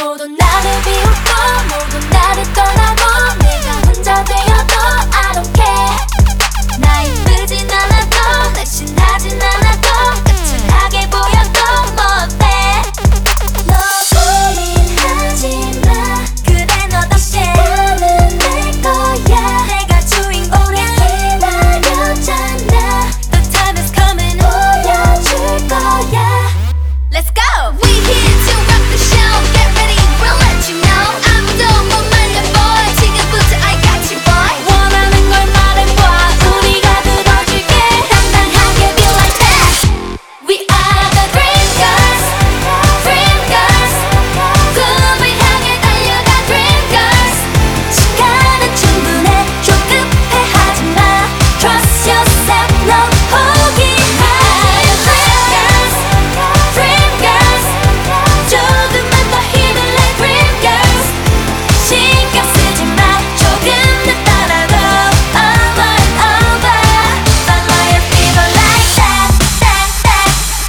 모두 나를 비웃고 모두 나를 떠나고 내가 혼자 되어도 I don't care. 나 이쁘진 않아도 날씬하진 않아도 까칠하게 보여도 뭐 어때. 너 고민하지 마. 그래 너 덕에 나는 내 거야. 내가 주인공이야. 기다렸잖아. The time is coming. 보여줄 거야. Let's go. We here to rock the show. Get ready, we'll let you know. 아무도 못 말려 boy. 지금부터 I got you boy. 원하는 걸 말해봐. 우리가 들어줄게. 당당하게 be like that. We are the dream girls. Dream girls. 꿈을 향해 달려가 dream girls. 시간은 충분해. 조급해 하지 마. Trust yourself. 너 포기하지 마. Dream girls. 조금만 더 힘을 내 dream girls. 신경 쓰지 마. 조금 늦더라도 over and over. Follow your fever like that, that, that,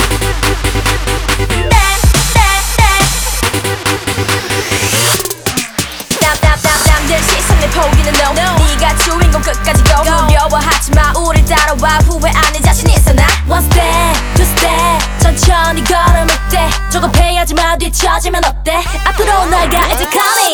that, that. 남들 시선을 포기는 no. 네가 주인공 끝까지 go. 두려워하지 마. 우릴 따라와. 후회 안 해. 자신 있어 나. One step, two step. 천천히 걸어올 때 조금 패하지 마. 뒤처지면 어때. 앞으로 너가 이제 coming.